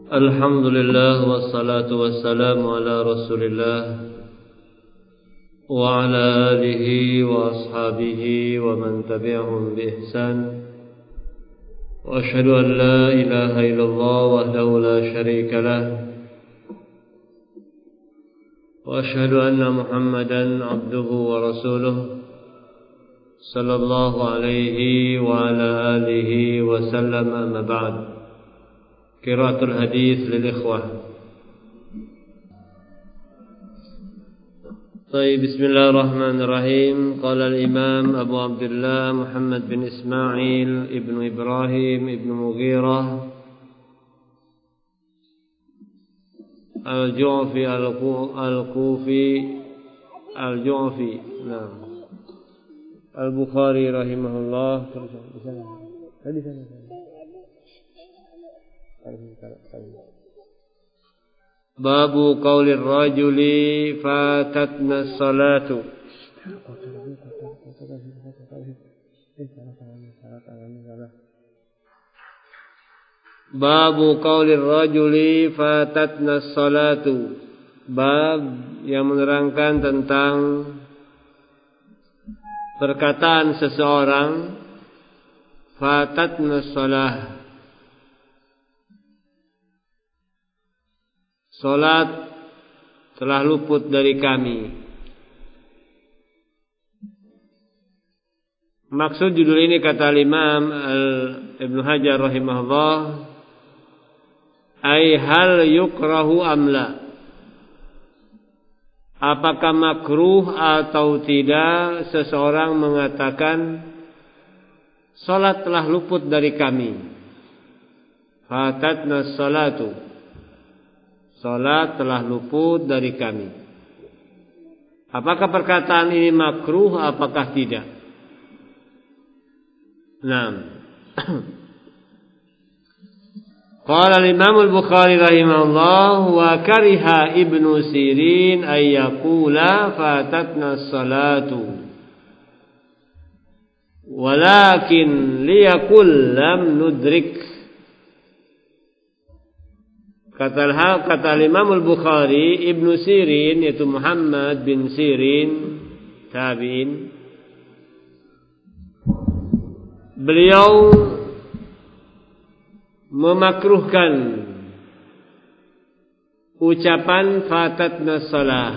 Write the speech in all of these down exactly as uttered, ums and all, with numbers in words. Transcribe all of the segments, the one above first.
Alhamdulillah wassalatu wassalamu ala Rasulillah wa ala alihi wa ashabihi wa man tabi'ahum bi ihsan. Wa asyhadu an la ilaha illallah wahdahu la syarika lah. Wa asyhadu anna Muhammadan abduhu wa rasuluh sallallahu alaihi wa ala alihi wa sallam, amma ba'd. Qiraatul hadis lil ikhwah. Baik, bismillahirrahmanirrahim. Qala al-Imam Abu Abdullah Muhammad bin Ismail ibnu Ibrahim ibnu Mughirah al-Ju'fi al-Kufi al-Ju'fi Naam Al-Bukhari rahimahullah. Tadi sana. Babu qaulir rajuli fatatna salatu. Babu qaulir rajuli fatatna salatu. Bab yang menerangkan tentang perkataan seseorang fatatna salah, salat telah luput dari kami. Maksud judul ini, kata Imam Ibnu Hajar rahimahullah, ay hal yukrahu amla, apakah makruh atau tidak seseorang mengatakan salat telah luput dari kami. Fatatna salatu, salat telah luput dari kami. Apakah perkataan ini makruh, apakah tidak? Naam. Qala al-Imam al-Bukhari rahimahullah, wa kariha Ibnu Sirin ay yaqula fatatna salatu, walakin liyaqul lam nudrik. Kata, kata Imam Al-Bukhari, Ibnu Sirin, yaitu Muhammad bin Sirin, tabi'in, beliau memakruhkan ucapan fatatna salah,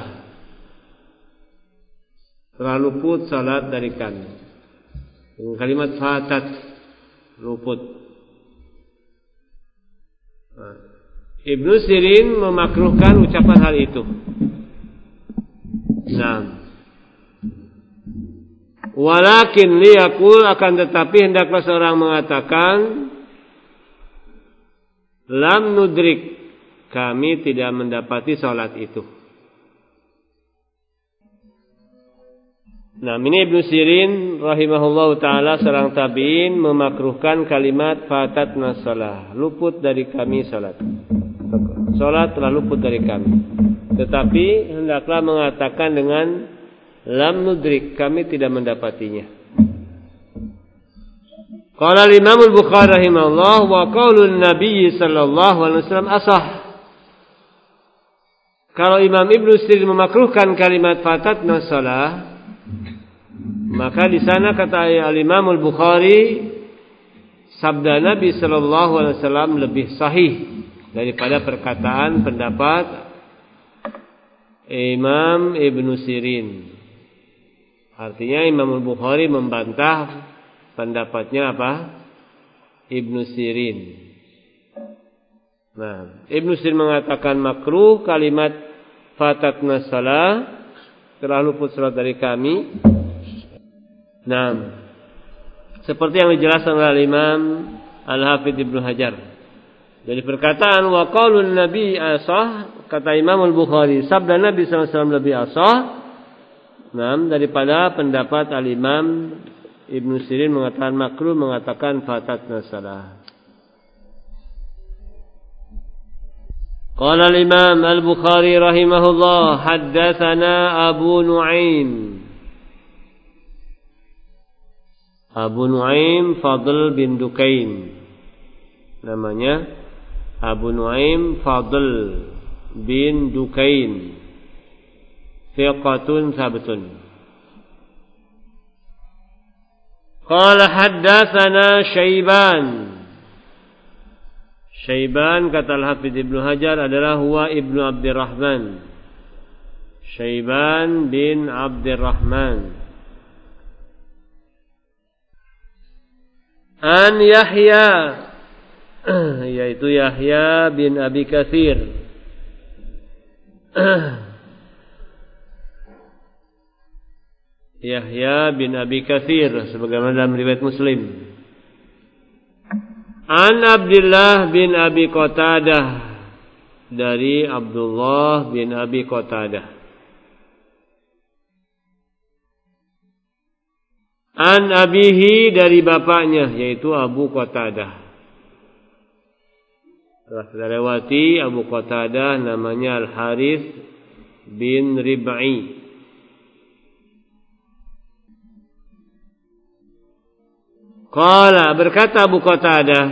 telah luput salat dari kami. Dengan kalimat fatat, luput. Nah, Ibnu Sirin memakruhkan ucapan hal itu. Nah, walakin liyaqul, akan tetapi hendaklah seorang mengatakan lam nudrik, kami tidak mendapati salat itu. Nah, ini Ibnu Sirin rahimahullahu taala, seorang tabi'in, memakruhkan kalimat fatatna salah, luput dari kami salat. Salat telah luput dari kami. Tetapi hendaklah mengatakan dengan lam nudrik, kami tidak mendapatinya. Qala al-Imam al-Bukhari rahimahullah, wa qaulun Nabi sallallahu alaihi wasallam asah. Kalau Imam Ibnu Sirin memakruhkan kalimat fatatna salah, maka di sana kata al-Imam al-Bukhari, sabda Nabi sallallahu alaihi wasallam lebih sahih daripada perkataan pendapat Imam Ibnu Sirin. Artinya Imam al-Bukhari membantah pendapatnya apa? Ibnu Sirin. Nah, Ibnu Sirin mengatakan makruh kalimat fatatna salah, telah luput salat dari kami. Nah, seperti yang dijelaskan oleh Imam Al-Hafidz Ibnu Hajar. Jadi perkataan wa qaulun Nabi asah, kata Imam Al-Bukhari, sabda Nabi sallallahu alaihi wasallam lebih asah, nah, daripada pendapat Al-Imam Ibnu Sirin mengatakan makruh, mengatakan fatatna salah. Qala al-Imam Al-Bukhari rahimahullah, haddatsana Abu Nu'aim. Abu Nu'aim Fadl bin Dukain namanya. Abu Nuaim Fadl bin Dukain thiqatun sabtun. Qala haddatsana Syaiban. Syaiban kata Al-Hafidz Ibnu Hajar adalah huwa Ibnu Abdurrahman. Syaiban bin Abdurrahman. An Yahya, yaitu Yahya bin Abi Katsir. Yahya bin Abi Katsir sebagaimana dalam riwayat Muslim. An Abdullah bin Abi Qatadah, dari Abdullah bin Abi Qatadah. An abihi, dari bapaknya yaitu Abu Qatadah. Telah kita lewati Abu Qatadah namanya Al-Harits bin Rib'i. Qala, berkata Abu Qatadah,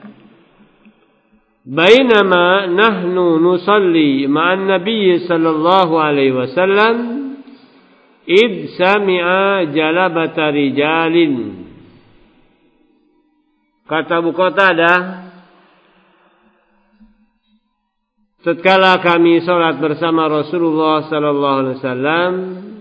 bainama nahnu nusalli ma'an Nabi sallallahu alaihi wasallam id sami'a jalabata rijalin. Kata Abu Qatadah, tatkala kami salat bersama Rasulullah sallallahu alaihi wasallam,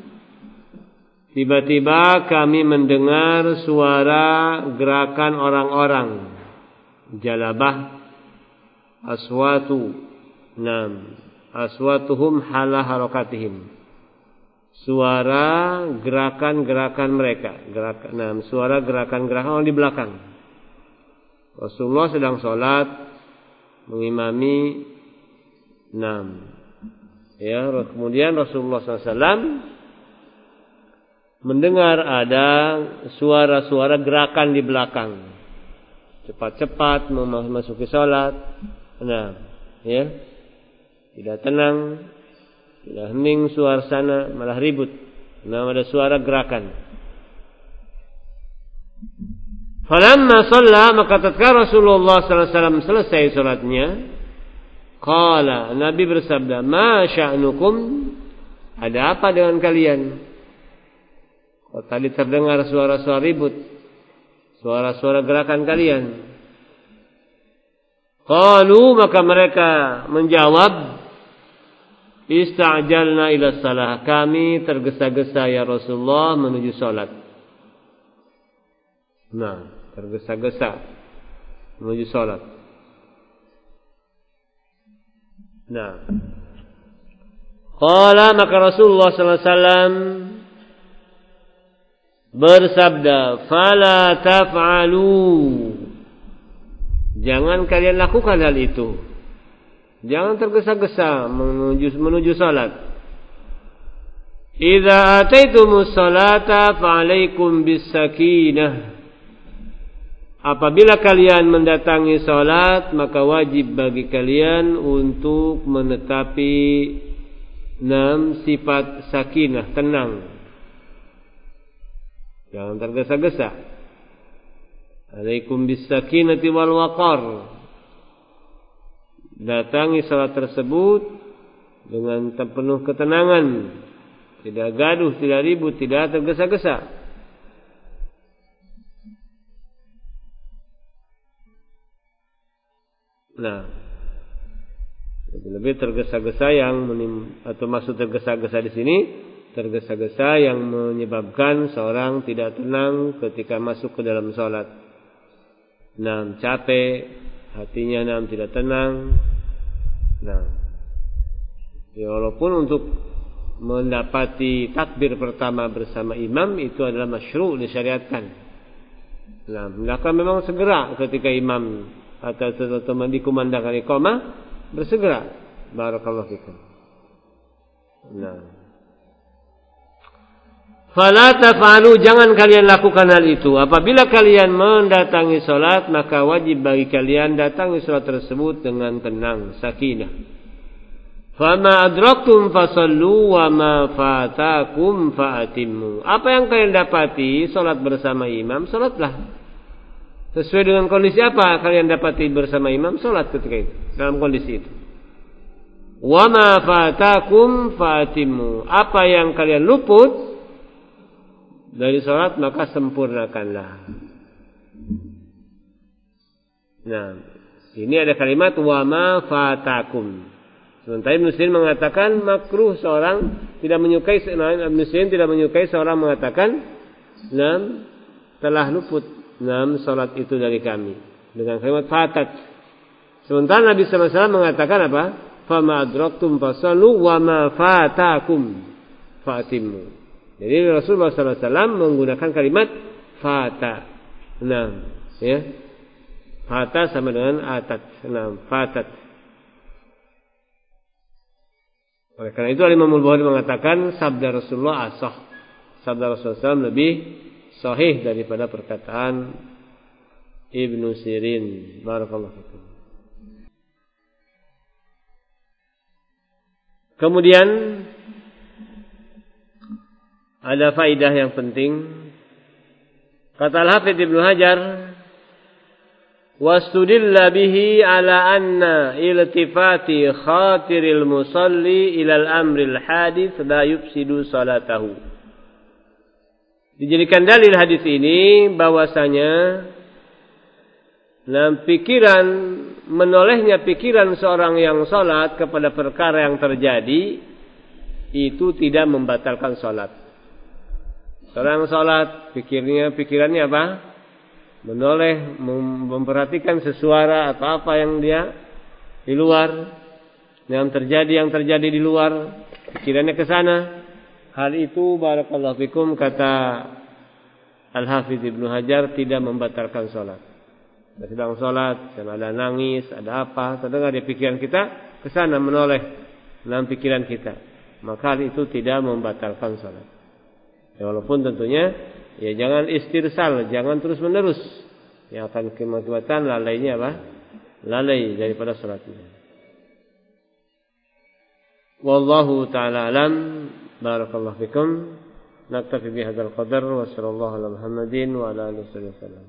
tiba-tiba kami mendengar suara gerakan orang-orang. Jalabah aswatu, nam, aswatuhum hala harakatihim. Suara gerakan-gerakan mereka, gerakan, nam, suara gerakan-gerakan orang di belakang. Rasulullah sedang salat mengimami, nam, ya, kemudian Rasulullah sallallahu alaihi wasallam mendengar ada suara-suara gerakan di belakang, cepat-cepat memasuki salat. Nah, ya, tidak tenang, tidak hening suasana, malah ribut. Nah, ada suara gerakan. Falamma shalla, maka tatkala Rasulullah sallallahu alaihi wasallam selesai salatnya, qala, Nabi bersabda, ma sya'nukum, ada apa dengan kalian? Oh, tadi terdengar suara-suara ribut, suara-suara gerakan kalian. Qalu, maka mereka menjawab, ista'jalna ila salah, kami tergesa-gesa ya Rasulullah menuju salat. Nah, tergesa-gesa menuju salat. Nah, qala, maka Rasulullah sallallahu alaihi wasallam bersabda, fala taf'alu, jangan kalian lakukan hal itu. Jangan tergesa-gesa menuju menuju salat. Idza ataitumus salata fa'alaikum bis-sakinah. Apabila kalian mendatangi salat, maka wajib bagi kalian untuk menetapi enam sifat sakinah, tenang. Jangan tergesa-gesa. Alaikum bis-sakinati wal waqar. Datangi salat tersebut dengan penuh ketenangan, tidak gaduh, tidak ribut, tidak tergesa-gesa. Nah, lebih tergesa-gesa yang menim, atau maksud tergesa-gesa di sini, tergesa-gesa yang menyebabkan seorang tidak tenang ketika masuk ke dalam salat. Nah, capek, hatinya nah, tidak tenang. Nah, ya, walaupun untuk mendapati takbir pertama bersama imam itu adalah masyru', disyariatkan. Nah, maka memang segera ketika imam atau teman-teman dikumandangkan iqamah, bersegera. Barakallahu fikum. Nah, fala taf'alu, jangan kalian lakukan hal itu. Apabila kalian mendatangi salat, maka wajib bagi kalian datangi salat tersebut dengan tenang, sakinah. Fama adraktum fasallu wa ma fatakum fa'atimmu. Apa yang kalian dapati salat bersama imam, salatlah. Sesuai dengan kondisi apa kalian dapati bersama imam? Salat ketika itu, dalam kondisi itu. Wa ma fatakum fatimu. Apa yang kalian luput dari salat maka sempurnakanlah. Nah, ini ada kalimat wa ma fatakum. Sementara Ibnu Sirin mengatakan makruh seorang tidak menyukai Ibnu Sirin tidak menyukai seorang mengatakan nam telah luput nam salat itu dari kami dengan kalimat fatat. Sementara Nabi sallallahu alaihi wasallam mengatakan apa? Fama adraktum fasallu wa ma fatakum fatimmu. Jadi Rasulullah sallallahu alaihi wasallam menggunakan kalimat fata. Nah, ya. Fata sama dengan atat. Nah, fatat. Oleh karena itu Imam Al-Bukhari mengatakan sabda Rasulullah asah. Sabda Rasulullah sallallahu alaihi wasallam lebih sahih daripada perkataan Ibnu Sirin. Barakallahu fikum. Kemudian ada faidah yang penting. Kata Al-Hafidz Ibnu Hajar, wastudilla bihi ala anna iltifati khatiril musalli ilal amril hadits la yufsidu salatahu. Dijadikan dalil hadis ini bahwasanya dalam pikiran menolehnya pikiran seorang yang salat kepada perkara yang terjadi itu tidak membatalkan salat. Seorang salat pikirnya pikirannya apa? Menoleh memperhatikan sesuara atau apa yang dia di luar yang terjadi yang terjadi di luar pikirannya ke sana. Hal itu barakallahu fikum kata Al-Hafidz Ibnu Hajar tidak membatalkan salat. Kita sedang salat, ada nangis, ada apa, terdengar di pikiran kita ke sana menoleh dalam pikiran kita. Maka hal itu tidak membatalkan salat. Ya, walaupun tentunya ya jangan istirsal, jangan terus-menerus. Yang akan kematian lalainya apa? Lalai daripada salatnya. Wallahu ta'ala alam. Barakallahu fikum. Naktafi bihadzal qadar wa sallallahu ala Muhammadin wa ala alihi wasallam.